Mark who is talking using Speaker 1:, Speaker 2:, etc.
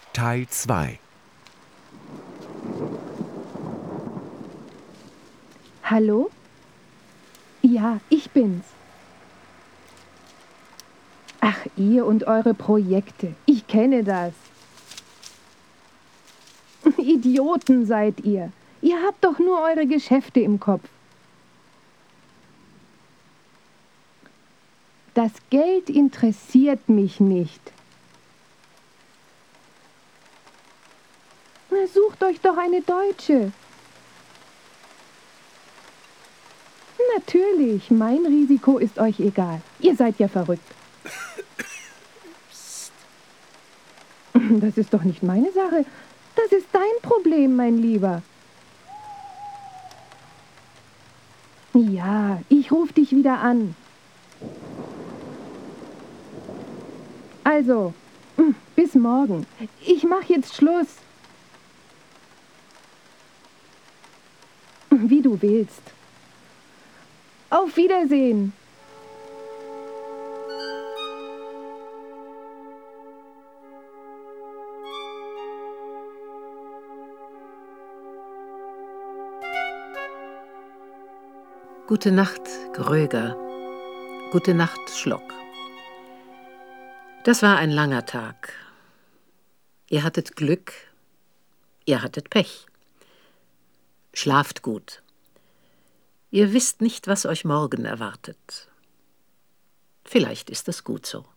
Speaker 1: Teil 2.
Speaker 2: Hallo? Ja, ich bin's. Ach, ihr und eure Projekte. Ich kenne das. Idioten seid ihr. Ihr habt doch nur eure Geschäfte im Kopf. Das Geld interessiert mich nicht. Na, sucht euch doch eine Deutsche. Natürlich, mein Risiko ist euch egal. Ihr seid ja verrückt. Das ist doch nicht meine Sache. Das ist dein Problem, mein Lieber. Ja, ich rufe dich wieder an. Also, bis morgen. Ich mach jetzt Schluss. Wie du willst. Auf Wiedersehen.
Speaker 3: Gute Nacht, Gröger. Gute Nacht, Schlock. Das war ein langer Tag. Ihr hattet Glück, ihr hattet Pech. Schlaft gut. Ihr wisst nicht, was euch morgen erwartet. Vielleicht ist es gut so.